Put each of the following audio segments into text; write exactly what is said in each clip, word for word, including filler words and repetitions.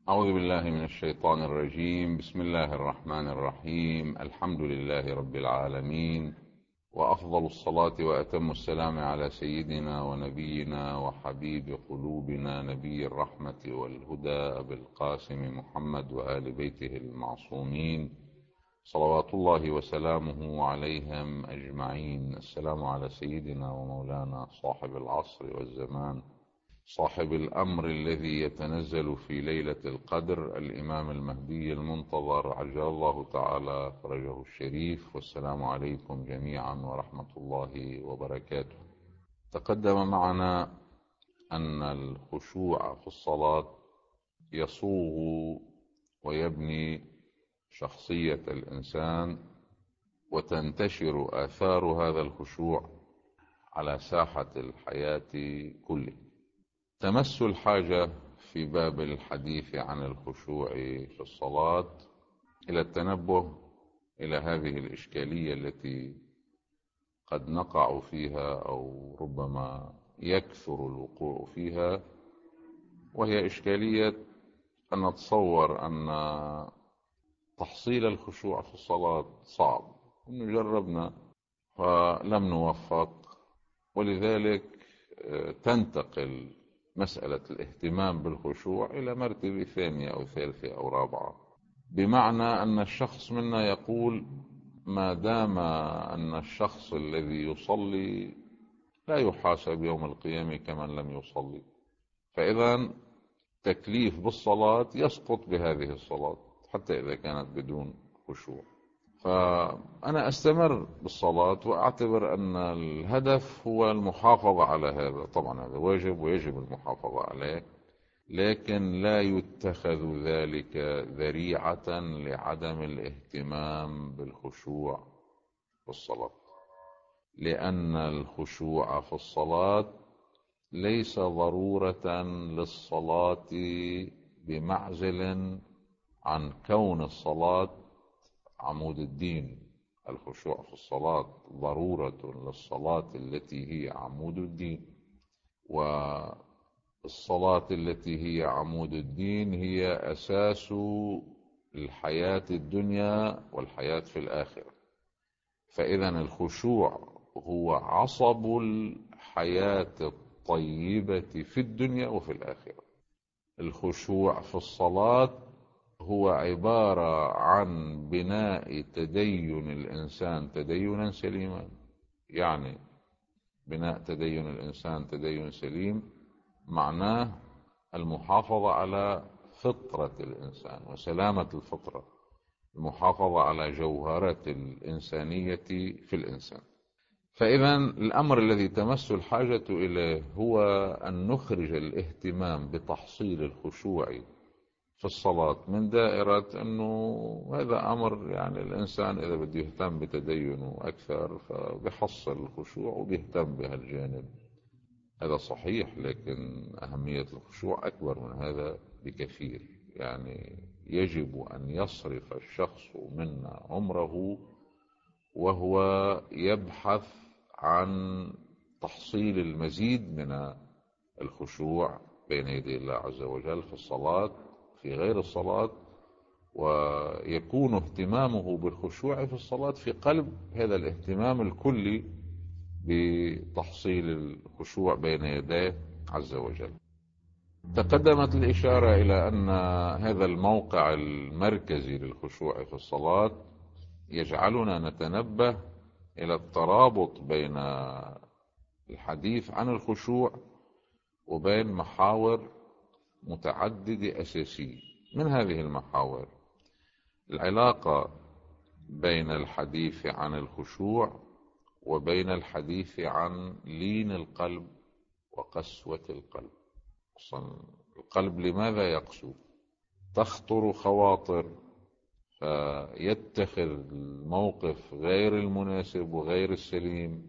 أعوذ بالله من الشيطان الرجيم. بسم الله الرحمن الرحيم. الحمد لله رب العالمين، وأفضل الصلاة وأتم السلام على سيدنا ونبينا وحبيب قلوبنا نبي الرحمة والهدى أبي القاسم محمد وآل بيته المعصومين صلوات الله وسلامه عليهم أجمعين. السلام على سيدنا ومولانا صاحب العصر والزمان، صاحب الأمر الذي يتنزل في ليلة القدر، الإمام المهدي المنتظر عجل الله تعالى فرجه الشريف. والسلام عليكم جميعا ورحمة الله وبركاته. تقدم معنا أن الخشوع في الصلاة يصوغ ويبني شخصية الإنسان، وتنتشر آثار هذا الخشوع على ساحة الحياة كلها. تمس الحاجة في باب الحديث عن الخشوع في الصلاة إلى التنبه إلى هذه الإشكالية التي قد نقع فيها أو ربما يكثر الوقوع فيها، وهي إشكالية أن نتصور أن تحصيل الخشوع في الصلاة صعب. جربنا فلم نوفق، ولذلك تنتقل مسألة الاهتمام بالخشوع إلى مرتبة ثانية أو ثالثة أو رابعة، بمعنى أن الشخص منا يقول ما دام أن الشخص الذي يصلي لا يحاسب يوم القيامة كمن لم يصلي، فإذا تكليف بالصلاة يسقط بهذه الصلاة حتى إذا كانت بدون خشوع. فأنا أستمر بالصلاة وأعتبر أن الهدف هو المحافظة على هذا. طبعا هذا واجب ويجب المحافظة عليه، لكن لا يتخذ ذلك ذريعة لعدم الاهتمام بالخشوع في الصلاة، لأن الخشوع في الصلاة ليس ضرورة للصلاة بمعزل عن كون الصلاة عمود الدين. الخشوع في الصلاة ضرورة للصلاة التي هي عمود الدين، والصلاة التي هي عمود الدين هي أساس الحياة الدنيا والحياة في الآخرة. فإذا الخشوع هو عصب الحياة الطيبة في الدنيا وفي الآخرة. الخشوع في الصلاة هو عبارة عن بناء تدين الإنسان تدينا سليما. يعني بناء تدين الإنسان تدين سليم معناه المحافظة على فطرة الإنسان وسلامة الفطرة، المحافظة على جوهرة الإنسانية في الإنسان. فإذا الأمر الذي تمس الحاجة إليه هو أن نخرج الاهتمام بتحصيل الخشوع في الصلاة من دائرة أنه هذا أمر، يعني الإنسان إذا بده يهتم بتدينه أكثر فبيحصل الخشوع وبيهتم بهالجانب. هذا صحيح، لكن أهمية الخشوع أكبر من هذا بكثير. يعني يجب أن يصرف الشخص منا عمره وهو يبحث عن تحصيل المزيد من الخشوع بين يدي الله عز وجل في الصلاة في غير الصلاة، ويكون اهتمامه بالخشوع في الصلاة في قلب هذا الاهتمام الكلي بتحصيل الخشوع بين يديه عز وجل. تقدمت الإشارة إلى أن هذا الموقع المركزي للخشوع في الصلاة يجعلنا نتنبه إلى الترابط بين الحديث عن الخشوع وبين محاور متعددة أساسية. من هذه المحاور العلاقة بين الحديث عن الخشوع وبين الحديث عن لين القلب وقسوة القلب. أصلا القلب لماذا يقسو؟ تخطر خواطر فيتخذ الموقف غير المناسب وغير السليم،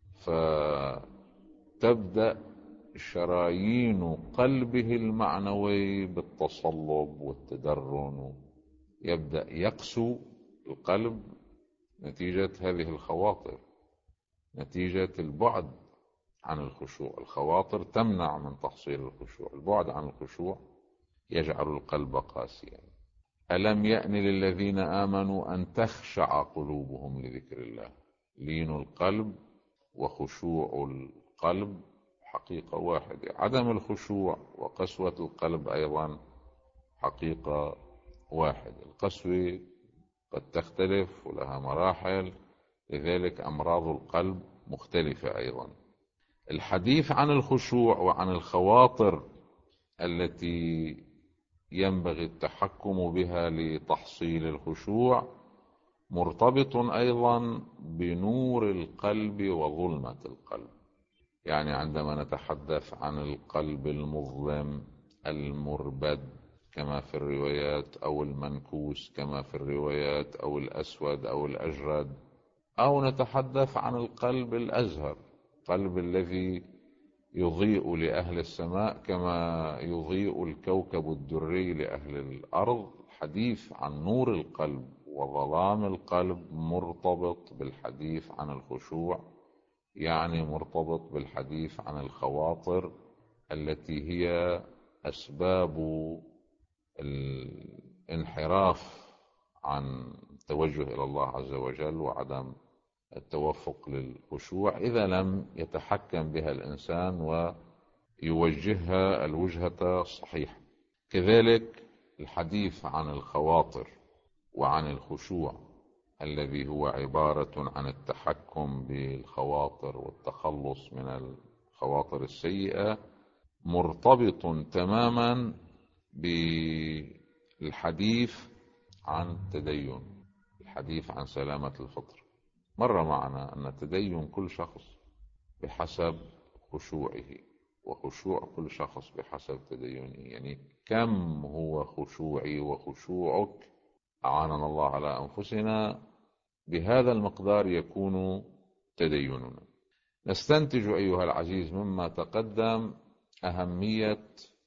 فتبدأ شرايين قلبه المعنوي بالتصلب والتدرن، يبدأ يقسو القلب نتيجة هذه الخواطر، نتيجة البعد عن الخشوع. الخواطر تمنع من تحصيل الخشوع. البعد عن الخشوع يجعل القلب قاسيا. ألم يأن للذين آمنوا أن تخشع قلوبهم لذكر الله. لين القلب وخشوع القلب حقيقة واحدة. عدم الخشوع وقسوة القلب أيضا حقيقة واحدة. القسوة قد تختلف ولها مراحل، لذلك أمراض القلب مختلفة أيضا. الحديث عن الخشوع وعن الخواطر التي ينبغي التحكم بها لتحصيل الخشوع مرتبط أيضا بنور القلب وظلمة القلب. يعني عندما نتحدث عن القلب المظلم المربد كما في الروايات، أو المنكوس كما في الروايات، أو الأسود أو الأجرد، أو نتحدث عن القلب الأزهر، القلب الذي يضيء لأهل السماء كما يضيء الكوكب الدري لأهل الأرض. الحديث عن نور القلب وظلام القلب مرتبط بالحديث عن الخشوع، يعني مرتبط بالحديث عن الخواطر التي هي أسباب الانحراف عن التوجه إلى الله عز وجل وعدم التوفق للخشوع إذا لم يتحكم بها الإنسان ويوجهها الوجهة الصحيحة. كذلك الحديث عن الخواطر وعن الخشوع الذي هو عبارة عن التحكم بالخواطر والتخلص من الخواطر السيئة مرتبط تماما بالحديث عن التدين، الحديث عن سلامة الفطر. مر معنا أن تدين كل شخص بحسب خشوعه، وخشوع كل شخص بحسب تدينه. يعني كم هو خشوعي وخشوعك، أعاننا الله على أنفسنا، بهذا المقدار يكون تديننا. نستنتج أيها العزيز مما تقدم أهمية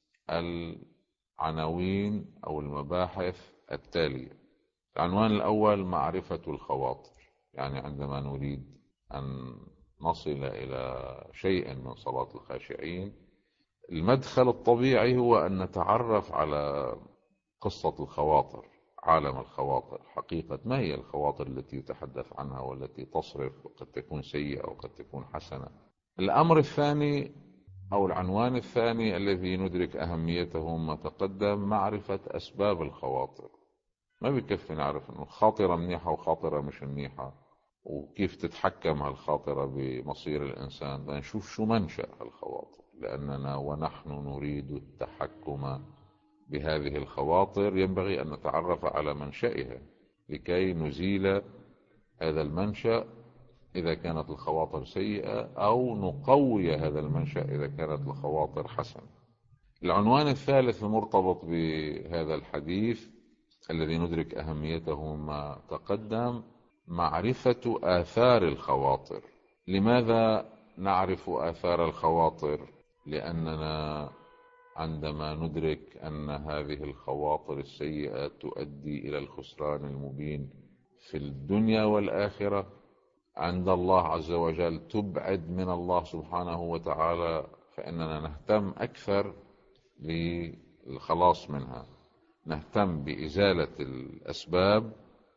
العناوين أو المباحث التالية. العنوان الأول معرفة الخواطر، يعني عندما نريد أن نصل إلى شيء من صلاة الخاشعين المدخل الطبيعي هو أن نتعرف على قصة الخواطر، عالم الخواطر، حقيقة ما هي الخواطر التي يتحدث عنها والتي تصرف، وقد تكون سيئة وقد تكون حسنة. الأمر الثاني أو العنوان الثاني الذي ندرك أهميته ما تقدم معرفة أسباب الخواطر. ما بيكفي نعرف أنه خاطرة منيحة وخاطرة مش منيحة وكيف تتحكم هالخاطرة بمصير الإنسان، بدنا نشوف شو منشأ هالخواطر، لأننا ونحن نريد التحكم بهذه الخواطر ينبغي أن نتعرف على منشأها لكي نزيل هذا المنشأ إذا كانت الخواطر سيئة، أو نقوي هذا المنشأ إذا كانت الخواطر حسنة. العنوان الثالث المرتبط بهذا الحديث الذي ندرك أهميته ما تقدم معرفة آثار الخواطر. لماذا نعرف آثار الخواطر؟ لأننا عندما ندرك أن هذه الخواطر السيئة تؤدي إلى الخسران المبين في الدنيا والآخرة عند الله عز وجل، تبعد من الله سبحانه وتعالى، فإننا نهتم أكثر للخلاص منها، نهتم بإزالة الأسباب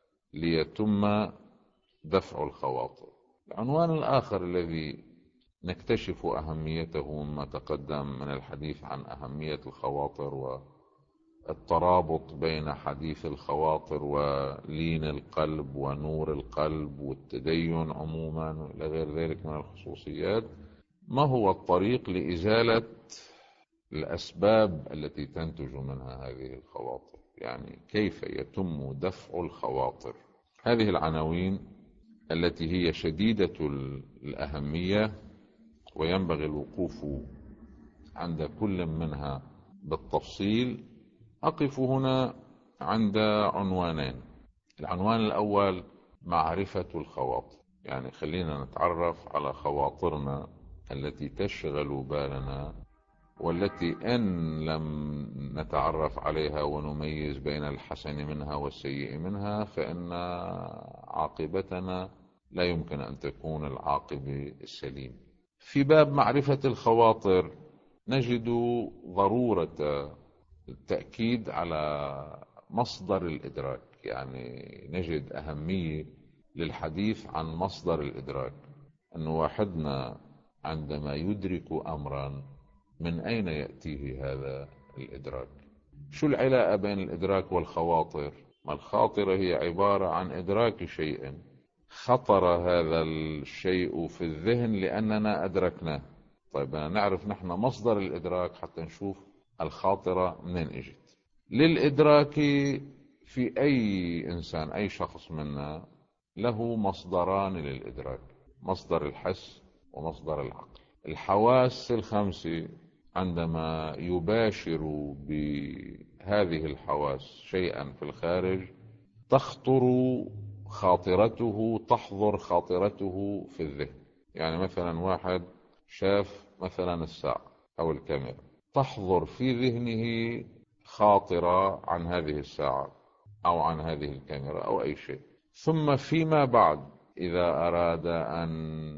ليتم دفع الخواطر. العنوان الآخر الذي نكتشف أهميته مما تقدم من الحديث عن أهمية الخواطر والترابط بين حديث الخواطر ولين القلب ونور القلب والتدين عموما إلى غير ذلك من الخصوصيات. ما هو الطريق لإزالة الأسباب التي تنتج منها هذه الخواطر؟ يعني كيف يتم دفع الخواطر؟ هذه العناوين التي هي شديدة الأهمية وينبغي الوقوف عند كل منها بالتفصيل. أقف هنا عند عنوانين. العنوان الأول معرفة الخواطر، يعني خلينا نتعرف على خواطرنا التي تشغل بالنا والتي إن لم نتعرف عليها ونميز بين الحسن منها والسيء منها فإن عاقبتنا لا يمكن أن تكون العاقبة السليم. في باب معرفة الخواطر نجد ضرورة التأكيد على مصدر الإدراك. يعني نجد أهمية للحديث عن مصدر الإدراك، أن واحدنا عندما يدرك أمرا من أين يأتيه هذا الإدراك؟ شو العلاقة بين الإدراك والخواطر؟ ما الخاطرة هي عبارة عن إدراك شيء خطر هذا الشيء في الذهن لأننا أدركناه. طيب بدنا نعرف نحن مصدر الإدراك حتى نشوف الخاطرة منين اجت. للإدراك في أي إنسان، أي شخص منا له مصدران للإدراك، مصدر الحس ومصدر العقل. الحواس الخمسة عندما يباشر بهذه الحواس شيئا في الخارج تخطر خاطرته، تحضر خاطرته في الذهن. يعني مثلا واحد شاف مثلا الساعة أو الكاميرا، تحضر في ذهنه خاطرة عن هذه الساعة أو عن هذه الكاميرا أو أي شيء. ثم فيما بعد إذا أراد أن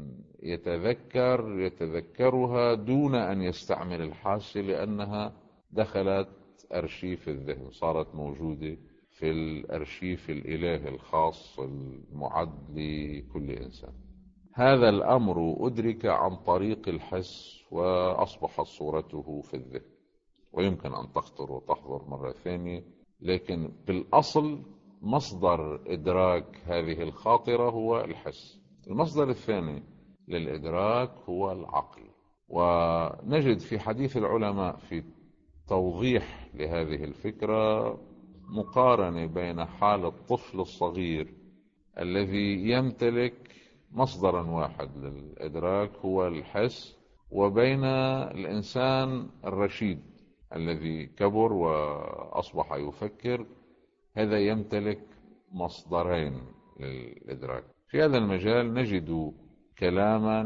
يتذكر يتذكرها دون أن يستعمل الحاسة، لأنها دخلت أرشيف الذهن، صارت موجودة في الأرشيف الإلهي الخاص المعد لكل إنسان. هذا الأمر أدرك عن طريق الحس وأصبحت صورته في الذهن، ويمكن أن تخطر وتحضر مرة ثانية، لكن بالأصل مصدر إدراك هذه الخاطرة هو الحس. المصدر الثاني للإدراك هو العقل. ونجد في حديث العلماء في توضيح لهذه الفكرة مقارنة بين حال الطفل الصغير الذي يمتلك مصدرا واحد للإدراك هو الحس، وبين الإنسان الرشيد الذي كبر وأصبح يفكر، هذا يمتلك مصدرين للإدراك. في هذا المجال نجد كلاما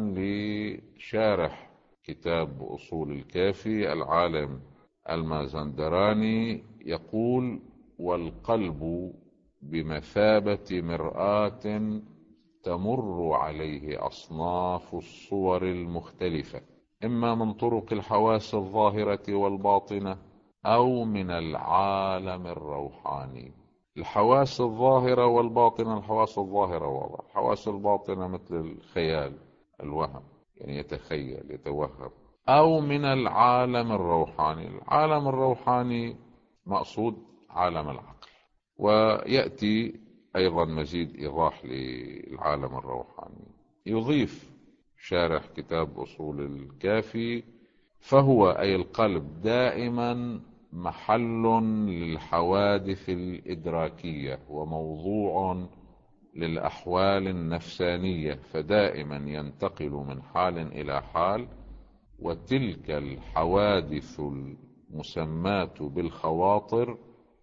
لشارح كتاب أصول الكافي العالم المازندراني، يقول: والقلب بمثابة مرآة تمر عليه أصناف الصور المختلفة، إما من طرق الحواس الظاهرة والباطنة أو من العالم الروحاني. الحواس الظاهرة والباطنة، الحواس الظاهرة واضح، الحواس الباطنة مثل الخيال، الوهم، يعني يتخيل يتوهم. أو من العالم الروحاني، العالم الروحاني مقصود عالم العقل. ويأتي أيضا مزيد إيضاح للعالم الروحاني. يضيف شارح كتاب أصول الكافي: فهو أي القلب دائما محل للحوادث الإدراكية وموضوع للأحوال النفسانية، فدائما ينتقل من حال إلى حال، وتلك الحوادث المسماة بالخواطر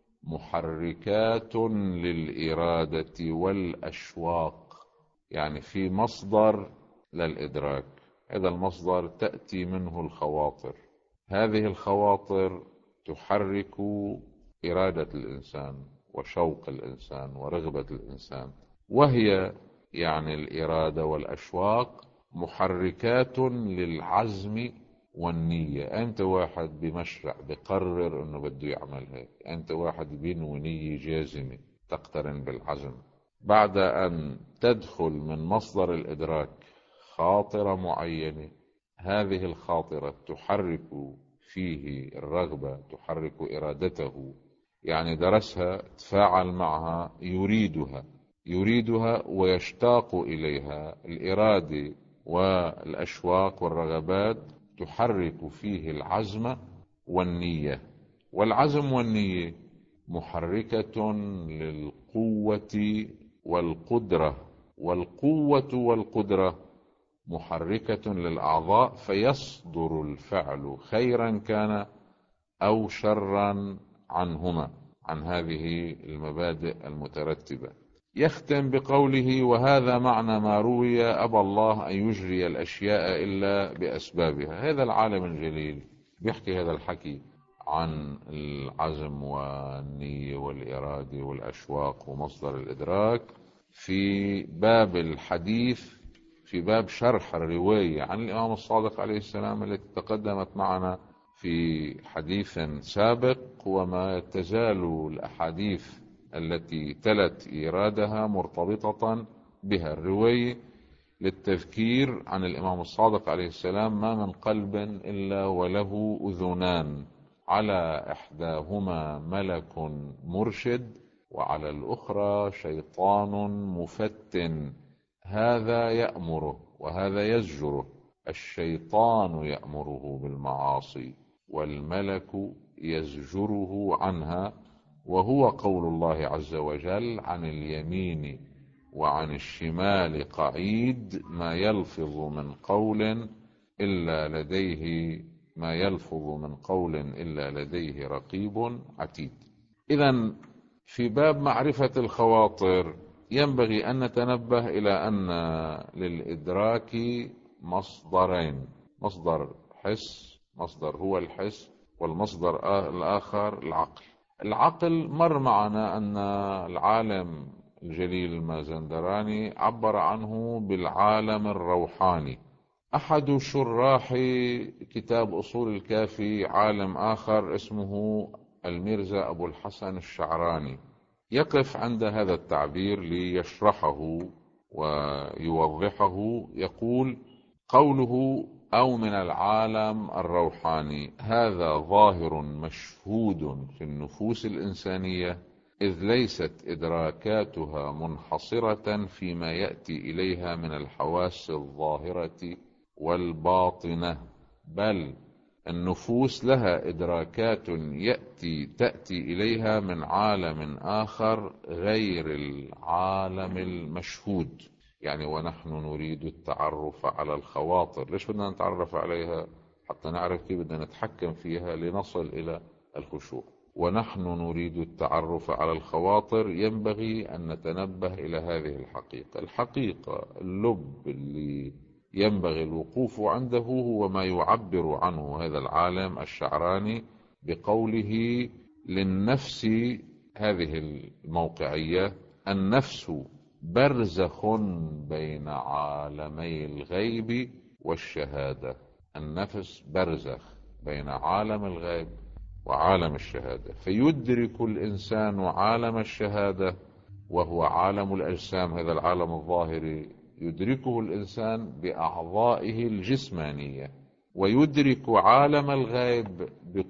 محركات للإرادة والأشواق. يعني في مصدر للإدراك، هذا المصدر تأتي منه الخواطر. هذه الخواطر تحرك إرادة الإنسان وشوق الإنسان ورغبة الإنسان، وهي يعني الإرادة والأشواق محركات للعزم والنية. أنت واحد بمشرع بقرر أنه بده يعمل هيك، أنت واحد بينوي نية جازمة تقترن بالعزم. بعد أن تدخل من مصدر الإدراك خاطرة معينة، هذه الخاطرة تحرك فيه الرغبة، تحرك إرادته، يعني درسها، تفاعل معها، يريدها يريدها ويشتاق إليها. الإرادة والأشواق والرغبات تحرك فيه العزم والنية، والعزم والنية محركة للقوة والقدرة، والقوة والقدرة محركة للأعضاء، فيصدر الفعل خيرا كان أو شرا عنهما، عن هذه المبادئ المترتبة. يختم بقوله: وهذا معنى ما روي أبى الله أن يجري الأشياء إلا بأسبابها. هذا العالم الجليل بيحكي هذا الحكي عن العزم والنية والإرادة والأشواق ومصدر الإدراك في باب الحديث، في باب شرح الرواية عن الإمام الصادق عليه السلام التي تقدمت معنا في حديث سابق، وما تزال الأحاديث التي تلت إيرادها مرتبطة بها. الرواية للتذكير عن الإمام الصادق عليه السلام: ما من قلب إلا وله أذنان، على إحداهما ملك مرشد وعلى الأخرى شيطان مفتن، هذا يأمره وهذا يزجره. الشيطان يأمره بالمعاصي والملك يزجره عنها، وهو قول الله عز وجل: عن اليمين وعن الشمال قعيد، ما يلفظ من قول إلا لديه ما يلفظ من قول إلا لديه رقيب عتيد. إذن في باب معرفة الخواطر ينبغي أن نتنبه إلى أن للإدراك مصدرين: مصدر حس، مصدر هو الحس، والمصدر الآخر العقل. العقل مر معنا أن العالم الجليل المازندراني عبر عنه بالعالم الروحاني. أحد شراح كتاب أصول الكافي عالم آخر اسمه الميرزا أبو الحسن الشعراني يقف عند هذا التعبير ليشرحه ويوضحه. يقول: قوله أو من العالم الروحاني هذا ظاهر مشهود في النفوس الإنسانية، إذ ليست إدراكاتها منحصرة فيما يأتي إليها من الحواس الظاهرة والباطنة، بل النفوس لها إدراكات يأتي تأتي إليها من عالم آخر غير العالم المشهود. يعني ونحن نريد التعرف على الخواطر. ليش بدنا نتعرف عليها؟ حتى نعرف كيف بدنا نتحكم فيها لنصل إلى الخشوع. ونحن نريد التعرف على الخواطر، ينبغي أن نتنبه إلى هذه الحقيقة. الحقيقة اللب اللي ينبغي الوقوف عنده هو ما يعبر عنه هذا العالم الشعراني بقوله: للنفس، هذه الموقعية: النفس برزخ بين عالمي الغيب والشهادة. النفس برزخ بين عالم الغيب وعالم الشهادة، فيدرك الإنسان عالم الشهادة وهو عالم الأجسام، هذا العالم الظاهري يدركه الإنسان بأعضائه الجسمانية، ويدرك عالم الغيب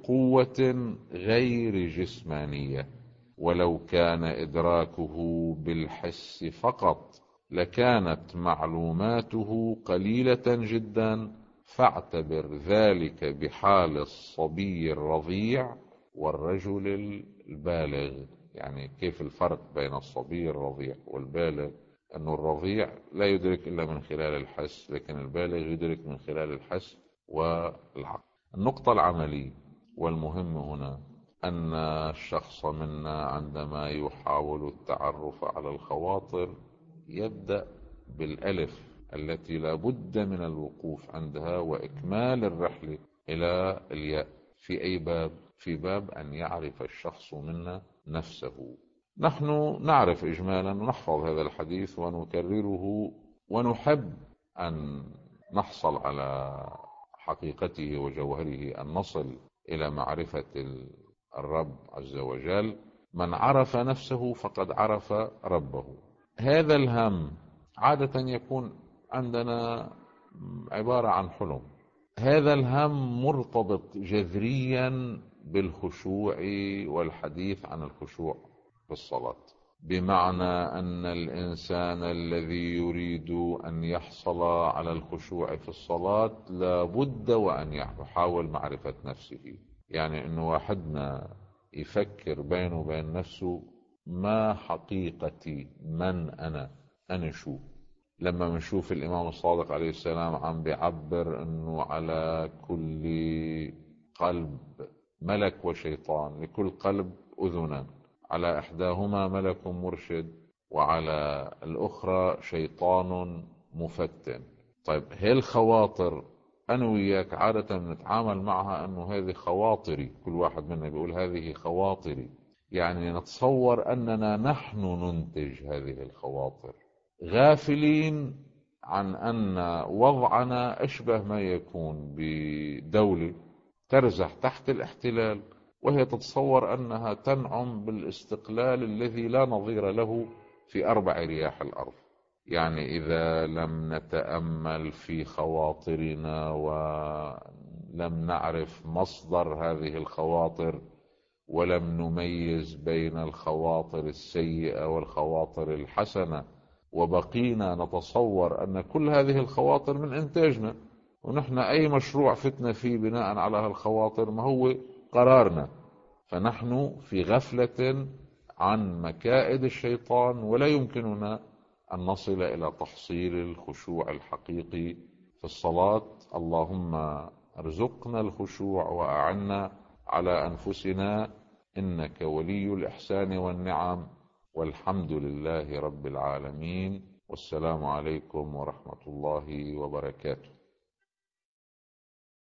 بقوة غير جسمانية. ولو كان إدراكه بالحس فقط لكانت معلوماته قليلة جدا، فاعتبر ذلك بحال الصبي الرضيع والرجل البالغ. يعني كيف الفرق بين الصبي الرضيع والبالغ؟ أن الرضيع لا يدرك إلا من خلال الحس، لكن البالغ يدرك من خلال الحس والعقل. النقطة العملية والمهم هنا أن الشخص منا عندما يحاول التعرف على الخواطر يبدأ بالألف التي لا بد من الوقوف عندها وإكمال الرحلة إلى الياء. في أي باب؟ في باب أن يعرف الشخص منا نفسه. نحن نعرف إجمالا ونحفظ هذا الحديث ونكرره، ونحب أن نحصل على حقيقته وجوهره، أن نصل إلى معرفة الرب عز وجل. من عرف نفسه فقد عرف ربه. هذا الهم عادة يكون عندنا عبارة عن حلم. هذا الهم مرتبط جذريا بالخشوع والحديث عن الخشوع في الصلاة، بمعنى أن الإنسان الذي يريد أن يحصل على الخشوع في الصلاة لا بد وأن يحاول معرفة نفسه. يعني أنه واحدنا يفكر بينه وبين نفسه: ما حقيقتي؟ من أنا؟ أنا شو؟ لما بنشوف الإمام الصادق عليه السلام عم بيعبر أنه على كل قلب ملك وشيطان، لكل قلب أذنان، على إحداهما ملك مرشد وعلى الأخرى شيطان مفتن. طيب هي الخواطر أنا وياك عادة نتعامل معها أنه هذه خواطري، كل واحد منا بيقول هذه خواطري، يعني نتصور أننا نحن ننتج هذه الخواطر، غافلين عن أن وضعنا أشبه ما يكون بدولة ترزح تحت الاحتلال، وهي تتصور أنها تنعم بالاستقلال الذي لا نظير له في أربع رياح الأرض. يعني إذا لم نتأمل في خواطرنا ولم نعرف مصدر هذه الخواطر، ولم نميز بين الخواطر السيئة والخواطر الحسنة، وبقينا نتصور أن كل هذه الخواطر من إنتاجنا، ونحن أي مشروع فتنا فيه بناء على هالخواطر ما هو قرارنا، فنحن في غفلة عن مكائد الشيطان، ولا يمكننا أن نصل إلى تحصيل الخشوع الحقيقي في الصلاة. اللهم ارزقنا الخشوع وأعنا على أنفسنا، إنك ولي الإحسان والنعم، والحمد لله رب العالمين. والسلام عليكم ورحمة الله وبركاته.